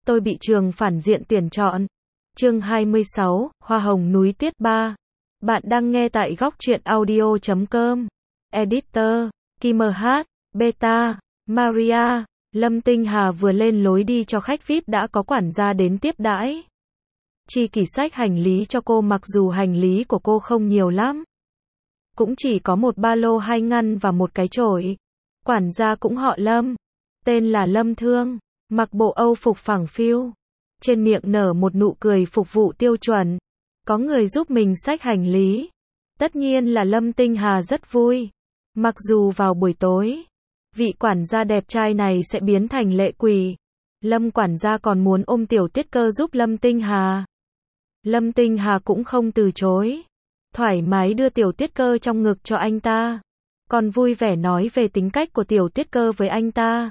tôi bị trường phản diện tuyển chọn. Chương 26, Hoa hồng núi tuyết 3. Bạn đang nghe tại góc truyện audio.com. Editor, Kim H, Beta, Maria. Lâm Tinh Hà vừa lên lối đi cho khách VIP đã có quản gia đến tiếp đãi. Chi Kỷ xách hành lý cho cô, mặc dù hành lý của cô không nhiều lắm. Cũng chỉ có một ba lô, 2 ngăn và một cái chổi. Quản gia cũng họ Lâm. Tên là Lâm Thương. Mặc bộ Âu phục phẳng phiu. Trên miệng nở một nụ cười phục vụ tiêu chuẩn. Có người giúp mình xách hành lý. Tất nhiên là Lâm Tinh Hà rất vui. Mặc dù vào buổi tối, vị quản gia đẹp trai này sẽ biến thành lệ quỷ. Lâm quản gia còn muốn ôm Tiểu Tuyết Cơ giúp Lâm Tinh Hà. Lâm Tinh Hà cũng không từ chối. Thoải mái đưa Tiểu Tuyết Cơ trong ngực cho anh ta. Còn vui vẻ nói về tính cách của Tiểu Tuyết Cơ với anh ta.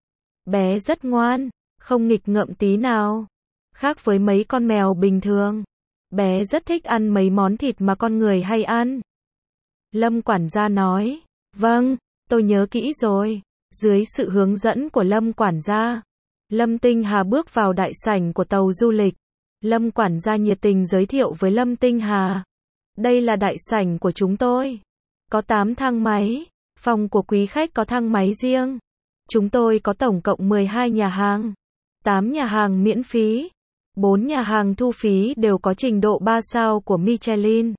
Bé rất ngoan, không nghịch ngợm tí nào. Khác với mấy con mèo bình thường, bé rất thích ăn mấy món thịt mà con người hay ăn. Lâm quản gia nói, vâng, tôi nhớ kỹ rồi. Dưới sự hướng dẫn của Lâm quản gia, Lâm Tinh Hà bước vào đại sảnh của tàu du lịch. Lâm quản gia nhiệt tình giới thiệu với Lâm Tinh Hà. Đây là đại sảnh của chúng tôi. Có 8 thang máy, phòng của quý khách có thang máy riêng. Chúng tôi có tổng cộng 12 nhà hàng. 8 nhà hàng miễn phí. 4 nhà hàng thu phí đều có trình độ 3 sao của Michelin.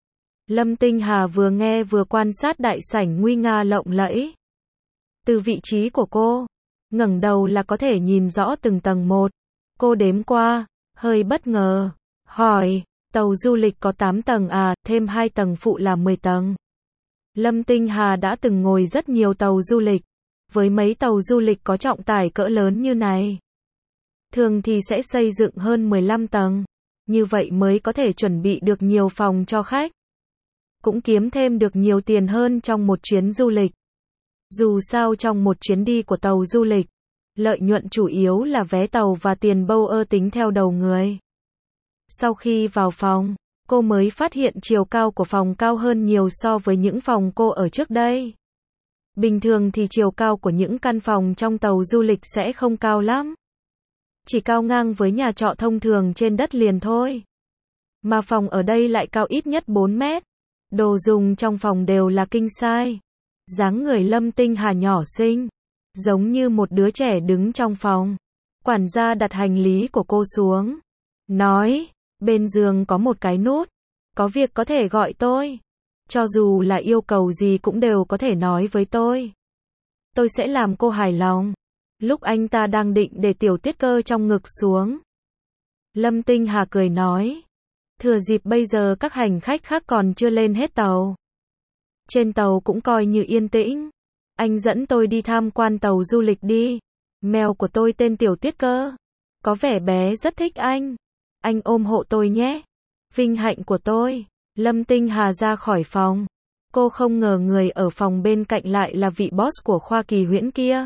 Lâm Tinh Hà vừa nghe vừa quan sát đại sảnh nguy nga lộng lẫy. Từ vị trí của cô, ngẩng đầu là có thể nhìn rõ từng tầng một. Cô đếm qua, hơi bất ngờ. Hỏi, tàu du lịch có 8 tầng à, thêm 2 tầng phụ là 10 tầng. Lâm Tinh Hà đã từng ngồi rất nhiều tàu du lịch. Với mấy tàu du lịch có trọng tải cỡ lớn như này, thường thì sẽ xây dựng hơn 15 tầng. Như vậy mới có thể chuẩn bị được nhiều phòng cho khách. Cũng kiếm thêm được nhiều tiền hơn trong một chuyến du lịch. Dù sao trong một chuyến đi của tàu du lịch, lợi nhuận chủ yếu là vé tàu và tiền bâu ơ tính theo đầu người. Sau khi vào phòng, cô mới phát hiện chiều cao của phòng cao hơn nhiều so với những phòng cô ở trước đây. Bình thường thì chiều cao của những căn phòng trong tàu du lịch sẽ không cao lắm. Chỉ cao ngang với nhà trọ thông thường trên đất liền thôi. Mà phòng ở đây lại cao ít nhất 4 mét. Đồ dùng trong phòng đều là king size. Dáng người Lâm Tinh Hà nhỏ xinh, giống như một đứa trẻ đứng trong phòng. Quản gia đặt hành lý của cô xuống. Nói, bên giường có một cái nút. Có việc có thể gọi tôi. Cho dù là yêu cầu gì cũng đều có thể nói với tôi. Tôi sẽ làm cô hài lòng. Lúc anh ta đang định để Tiểu Tuyết Cơ trong ngực xuống, Lâm Tinh Hà cười nói, thừa dịp bây giờ các hành khách khác còn chưa lên hết tàu. Trên tàu cũng coi như yên tĩnh. Anh dẫn tôi đi tham quan tàu du lịch đi. Mèo của tôi tên Tiểu Tuyết Cơ. Có vẻ bé rất thích anh. Anh ôm hộ tôi nhé. Vinh hạnh của tôi. Lâm Tinh Hà ra khỏi phòng. Cô không ngờ người ở phòng bên cạnh lại là vị boss của Khoa Kỳ Huyễn kia.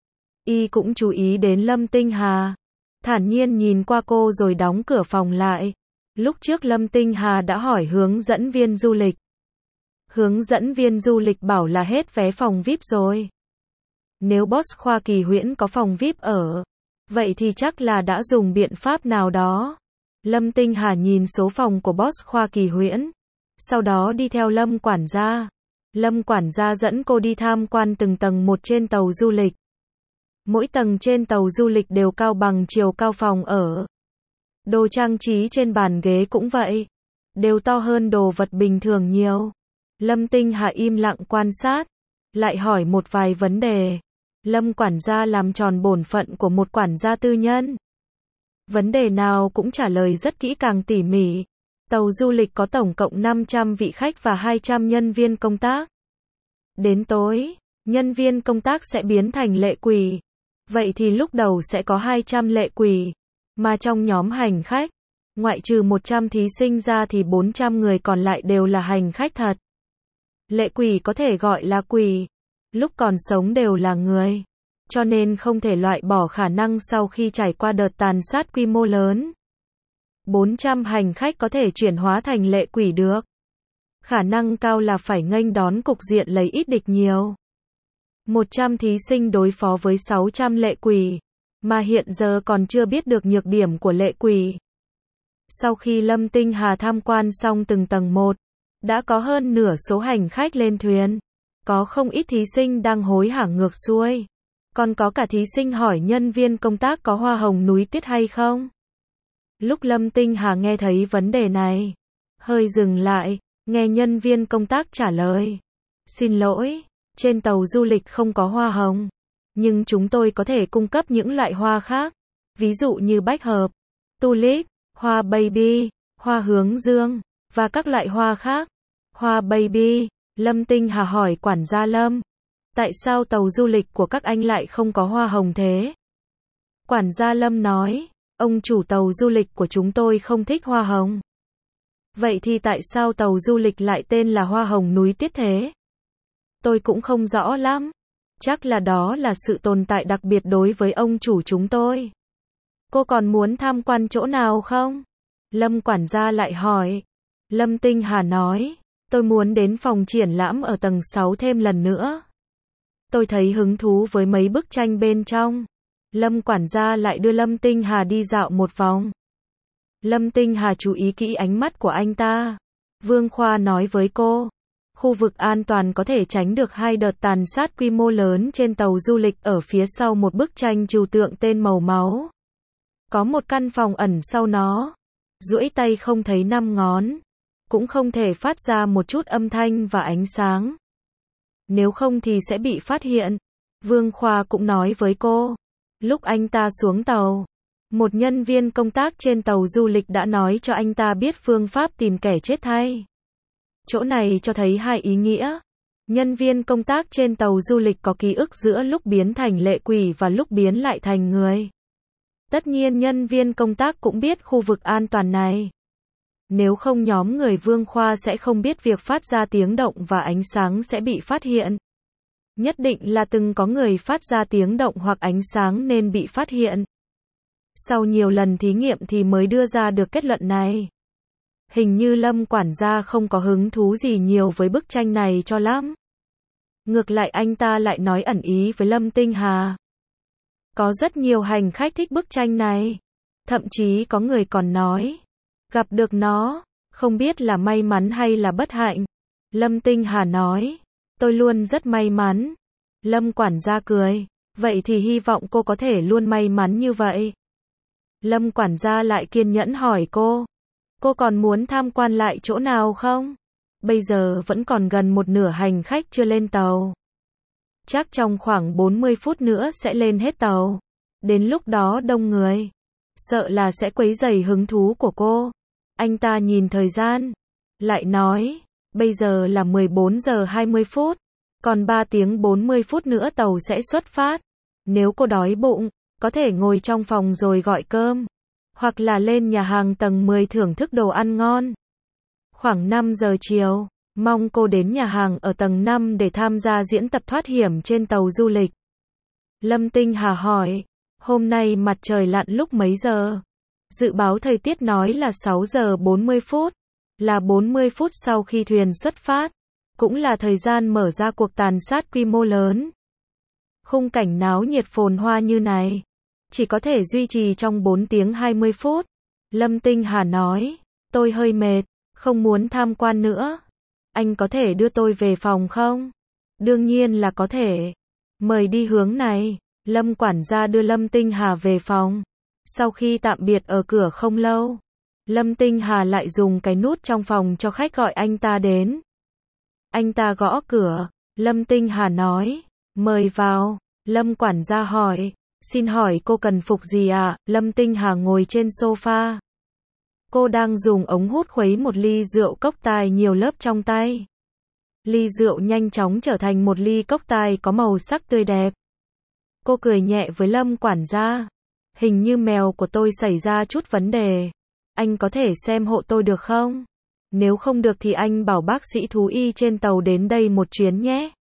Y cũng chú ý đến Lâm Tinh Hà. Thản nhiên nhìn qua cô rồi đóng cửa phòng lại. Lúc trước Lâm Tinh Hà đã hỏi hướng dẫn viên du lịch. Hướng dẫn viên du lịch bảo là hết vé phòng VIP rồi. Nếu boss Khoa Kỳ Huyễn có phòng VIP ở, vậy thì chắc là đã dùng biện pháp nào đó. Lâm Tinh Hà nhìn số phòng của boss Khoa Kỳ Huyễn. Sau đó đi theo Lâm quản gia. Lâm quản gia dẫn cô đi tham quan từng tầng một trên tàu du lịch. Mỗi tầng trên tàu du lịch đều cao bằng chiều cao phòng ở. Đồ trang trí trên bàn ghế cũng vậy. Đều to hơn đồ vật bình thường nhiều. Lâm Tinh Hà im lặng quan sát. Lại hỏi một vài vấn đề. Lâm quản gia làm tròn bổn phận của một quản gia tư nhân. Vấn đề nào cũng trả lời rất kỹ càng tỉ mỉ. Tàu du lịch có tổng cộng 500 vị khách và 200 nhân viên công tác. Đến tối, nhân viên công tác sẽ biến thành lệ quỷ. Vậy thì lúc đầu sẽ có 200 lệ quỷ. Mà trong nhóm hành khách, ngoại trừ 100 thí sinh ra thì 400 người còn lại đều là hành khách thật. Lệ quỷ có thể gọi là quỷ. Lúc còn sống đều là người. Cho nên không thể loại bỏ khả năng sau khi trải qua đợt tàn sát quy mô lớn. 400 hành khách có thể chuyển hóa thành lệ quỷ được. Khả năng cao là phải nghênh đón cục diện lấy ít địch nhiều. 100 thí sinh đối phó với 600 lệ quỷ. mà hiện giờ còn chưa biết được nhược điểm của Lệ Quỷ. Sau khi Lâm Tinh Hà tham quan xong từng tầng một, đã có hơn nửa số hành khách lên thuyền. Có không ít thí sinh đang hối hả ngược xuôi. Còn có cả thí sinh hỏi nhân viên công tác có hoa hồng núi tuyết hay không. Lúc Lâm Tinh Hà nghe thấy vấn đề này, hơi dừng lại, nghe nhân viên công tác trả lời. Xin lỗi, trên tàu du lịch không có hoa hồng, nhưng chúng tôi có thể cung cấp những loại hoa khác, ví dụ như bách hợp, tulip, hoa baby, hoa hướng dương, và các loại hoa khác. Hoa baby, Lâm Tinh Hà hỏi quản gia Lâm, tại sao tàu du lịch của các anh lại không có hoa hồng thế? Quản gia Lâm nói, ông chủ tàu du lịch của chúng tôi không thích hoa hồng. Vậy thì tại sao tàu du lịch lại tên là hoa hồng núi tuyết thế? Tôi cũng không rõ lắm. Chắc là đó là sự tồn tại đặc biệt đối với ông chủ chúng tôi. Cô còn muốn tham quan chỗ nào không? Lâm quản gia lại hỏi. Lâm Tinh Hà nói, tôi muốn đến phòng triển lãm ở tầng 6 thêm lần nữa. Tôi thấy hứng thú với mấy bức tranh bên trong. Lâm quản gia lại đưa Lâm Tinh Hà đi dạo một vòng. Lâm Tinh Hà chú ý kỹ ánh mắt của anh ta. Vương Khoa nói với cô, khu vực an toàn có thể tránh được 2 đợt tàn sát quy mô lớn trên tàu du lịch ở phía sau một bức tranh trừu tượng tên màu máu. Có một căn phòng ẩn sau nó. Duỗi tay không thấy 5 ngón. Cũng không thể phát ra một chút âm thanh và ánh sáng. Nếu không thì sẽ bị phát hiện. Vương Khoa cũng nói với cô. Lúc anh ta xuống tàu, một nhân viên công tác trên tàu du lịch đã nói cho anh ta biết phương pháp tìm kẻ chết thay. Chỗ này cho thấy hai ý nghĩa. Nhân viên công tác trên tàu du lịch có ký ức giữa lúc biến thành lệ quỷ và lúc biến lại thành người. Tất nhiên nhân viên công tác cũng biết khu vực an toàn này. Nếu không nhóm người Vương Khoa sẽ không biết việc phát ra tiếng động và ánh sáng sẽ bị phát hiện. Nhất định là từng có người phát ra tiếng động hoặc ánh sáng nên bị phát hiện. Sau nhiều lần thí nghiệm thì mới đưa ra được kết luận này. Hình như Lâm quản gia không có hứng thú gì nhiều với bức tranh này cho lắm. Ngược lại anh ta lại nói ẩn ý với Lâm Tinh Hà. Có rất nhiều hành khách thích bức tranh này. Thậm chí có người còn nói, gặp được nó, không biết là may mắn hay là bất hạnh. Lâm Tinh Hà nói, tôi luôn rất may mắn. Lâm quản gia cười, vậy thì hy vọng cô có thể luôn may mắn như vậy. Lâm quản gia lại kiên nhẫn hỏi cô còn muốn tham quan lại chỗ nào không? Bây giờ vẫn còn gần một nửa hành khách chưa lên tàu. Chắc trong khoảng 40 phút nữa sẽ lên hết tàu. Đến lúc đó đông người, sợ là sẽ quấy rầy hứng thú của cô. Anh ta nhìn thời gian, lại nói, bây giờ là 14 giờ 20 phút, còn 3 tiếng 40 phút nữa tàu sẽ xuất phát. Nếu cô đói bụng, có thể ngồi trong phòng rồi gọi cơm, hoặc là lên nhà hàng tầng 10 thưởng thức đồ ăn ngon. Khoảng 5 giờ chiều, mong cô đến nhà hàng ở tầng 5 để tham gia diễn tập thoát hiểm trên tàu du lịch. Lâm Tinh Hà hỏi, hôm nay mặt trời lặn lúc mấy giờ? Dự báo thời tiết nói là 6 giờ 40 phút, là 40 phút sau khi thuyền xuất phát, cũng là thời gian mở ra cuộc tàn sát quy mô lớn. Khung cảnh náo nhiệt phồn hoa như này, chỉ có thể duy trì trong 4 tiếng 20 phút. Lâm Tinh Hà nói, tôi hơi mệt, không muốn tham quan nữa. Anh có thể đưa tôi về phòng không? Đương nhiên là có thể. Mời đi hướng này. Lâm quản gia đưa Lâm Tinh Hà về phòng. Sau khi tạm biệt ở cửa không lâu, Lâm Tinh Hà lại dùng cái nút trong phòng cho khách gọi anh ta đến. Anh ta gõ cửa. Lâm Tinh Hà nói, mời vào. Lâm quản gia hỏi, xin hỏi cô cần phục gì ạ? Lâm Tinh Hà ngồi trên sofa. Cô đang dùng ống hút khuấy một ly rượu cốc tài nhiều lớp trong tay. Ly rượu nhanh chóng trở thành một ly cốc tài có màu sắc tươi đẹp. Cô cười nhẹ với Lâm quản gia. Hình như mèo của tôi xảy ra chút vấn đề. Anh có thể xem hộ tôi được không? Nếu không được thì anh bảo bác sĩ thú y trên tàu đến đây một chuyến nhé.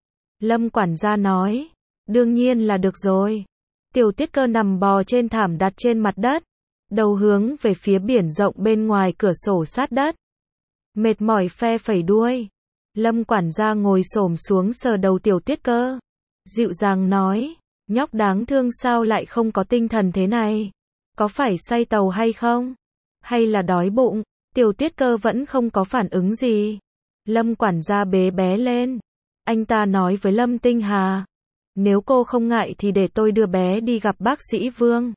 Lâm quản gia nói, đương nhiên là được rồi. Tiểu Tuyết Cơ nằm bò trên thảm đặt trên mặt đất, đầu hướng về phía biển rộng bên ngoài cửa sổ sát đất. Mệt mỏi phe phẩy đuôi. Lâm quản gia ngồi xổm xuống sờ đầu Tiểu Tuyết Cơ, dịu dàng nói, Nhóc đáng thương sao lại không có tinh thần thế này? Có phải say tàu hay không? Hay là đói bụng? Tiểu Tuyết Cơ vẫn không có phản ứng gì. Lâm quản gia bế bé lên. Anh ta nói với Lâm Tinh Hà. Nếu cô không ngại thì để tôi đưa bé đi gặp bác sĩ Vương.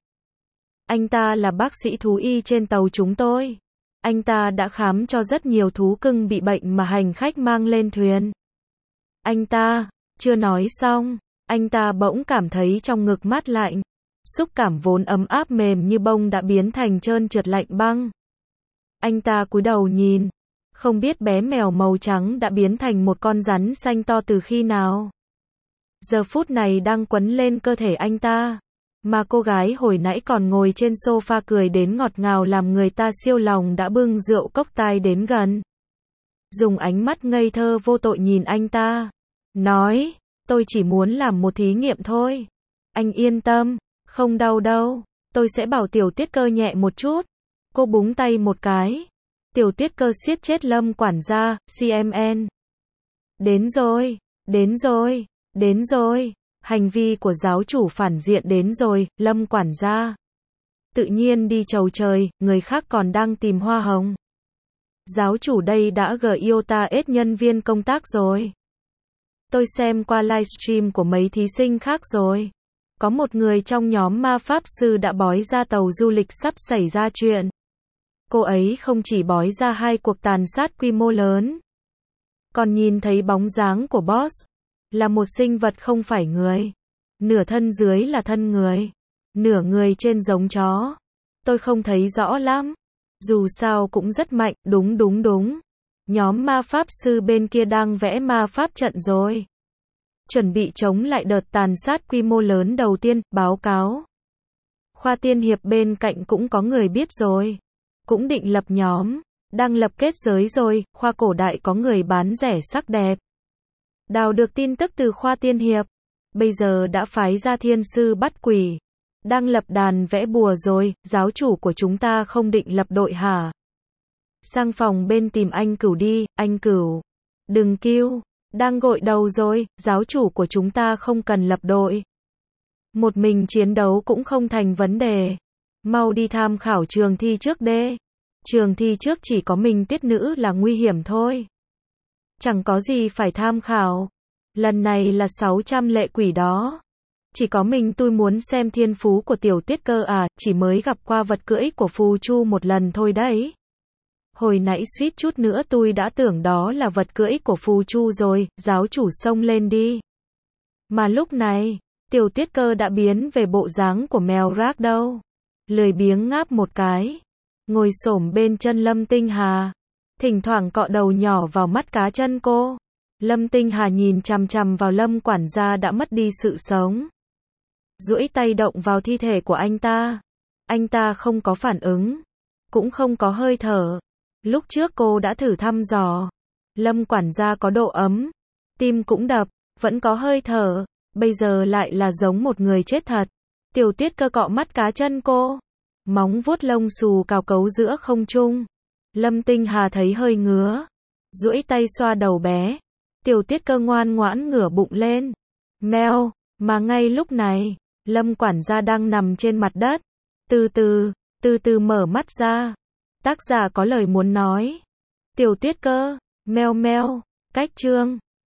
Anh ta là bác sĩ thú y trên tàu chúng tôi. Anh ta đã khám cho rất nhiều thú cưng bị bệnh mà hành khách mang lên thuyền. Anh ta, chưa nói xong, anh ta bỗng cảm thấy trong ngực mát lạnh. Xúc cảm vốn ấm áp mềm như bông đã biến thành trơn trượt lạnh băng. Anh ta cúi đầu nhìn, không biết bé mèo màu trắng đã biến thành một con rắn xanh to từ khi nào. Giờ phút này đang quấn lên cơ thể anh ta. Mà cô gái hồi nãy còn ngồi trên sofa cười đến ngọt ngào làm người ta siêu lòng đã bưng rượu cốc tai đến gần. Dùng ánh mắt ngây thơ vô tội nhìn anh ta. Nói, tôi chỉ muốn làm một thí nghiệm thôi. Anh yên tâm, không đau đâu. Tôi sẽ bảo Tiểu Tuyết Cơ nhẹ một chút. Cô búng tay một cái. Tiểu Tuyết Cơ siết chết Lâm quản gia, CMN. Đến rồi, đến rồi, đến rồi. Hành vi của giáo chủ phản diện đến rồi, Lâm quản gia. Tự nhiên đi chầu trời, người khác còn đang tìm hoa hồng. Giáo chủ đây đã iota ết nhân viên công tác rồi. Tôi xem qua livestream của mấy thí sinh khác rồi. Có một người trong nhóm ma pháp sư đã bói ra tàu du lịch sắp xảy ra chuyện. Cô ấy không chỉ bói ra 2 cuộc tàn sát quy mô lớn, còn nhìn thấy bóng dáng của boss. Là một sinh vật không phải người. Nửa thân dưới là thân người. Nửa người trên giống chó. Tôi không thấy rõ lắm. Dù sao cũng rất mạnh, đúng. Nhóm ma pháp sư bên kia đang vẽ ma pháp trận rồi. Chuẩn bị chống lại đợt tàn sát quy mô lớn đầu tiên, báo cáo. Khoa tiên hiệp bên cạnh cũng có người biết rồi. Cũng định lập nhóm. Đang lập kết giới rồi, khoa cổ đại có người bán rẻ sắc đẹp. Đào được tin tức từ khoa tiên hiệp. Bây giờ đã phái ra thiên sư bắt quỷ. Đang lập đàn vẽ bùa rồi, giáo chủ của chúng ta không định lập đội hả? Sang phòng bên tìm anh Cửu đi, anh Cửu. Đừng kêu, đang gội đầu rồi, giáo chủ của chúng ta không cần lập đội. Một mình chiến đấu cũng không thành vấn đề. Mau đi tham khảo trường thi trước đê. Trường thi trước chỉ có mình Tuyết nữ là nguy hiểm thôi. Chẳng có gì phải tham khảo. Lần này là 600 lệ quỷ đó. Chỉ có mình tôi muốn xem thiên phú của Tiểu Tuyết Cơ à, chỉ mới gặp qua vật cưỡi của Phù Chu một lần thôi đấy. Hồi nãy suýt chút nữa tôi đã tưởng đó là vật cưỡi của Phù Chu rồi, giáo chủ xông lên đi. Mà lúc này, Tiểu Tuyết Cơ đã biến về bộ dáng của mèo rác đâu. Lười biếng ngáp một cái. Ngồi xổm bên chân Lâm Tinh Hà. Thỉnh thoảng cọ đầu nhỏ vào mắt cá chân cô. Lâm Tinh Hà nhìn chằm chằm vào Lâm quản gia đã mất đi sự sống. Duỗi tay động vào thi thể của anh ta. Anh ta không có phản ứng. Cũng không có hơi thở. Lúc trước cô đã thử thăm dò. Lâm quản gia có độ ấm. Tim cũng đập. Vẫn có hơi thở. Bây giờ lại là giống một người chết thật. Tiểu Tuyết Cơ cọ mắt cá chân cô. Móng vuốt lông xù cào cấu giữa không trung. Lâm Tinh Hà thấy hơi ngứa. Duỗi tay xoa đầu bé. Tiểu Tuyết Cơ ngoan ngoãn ngửa bụng lên. Meo, mà ngay lúc này, Lâm quản gia đang nằm trên mặt đất. Từ từ mở mắt ra. Tác giả có lời muốn nói. Tiểu Tuyết Cơ, meo meo, cách chương.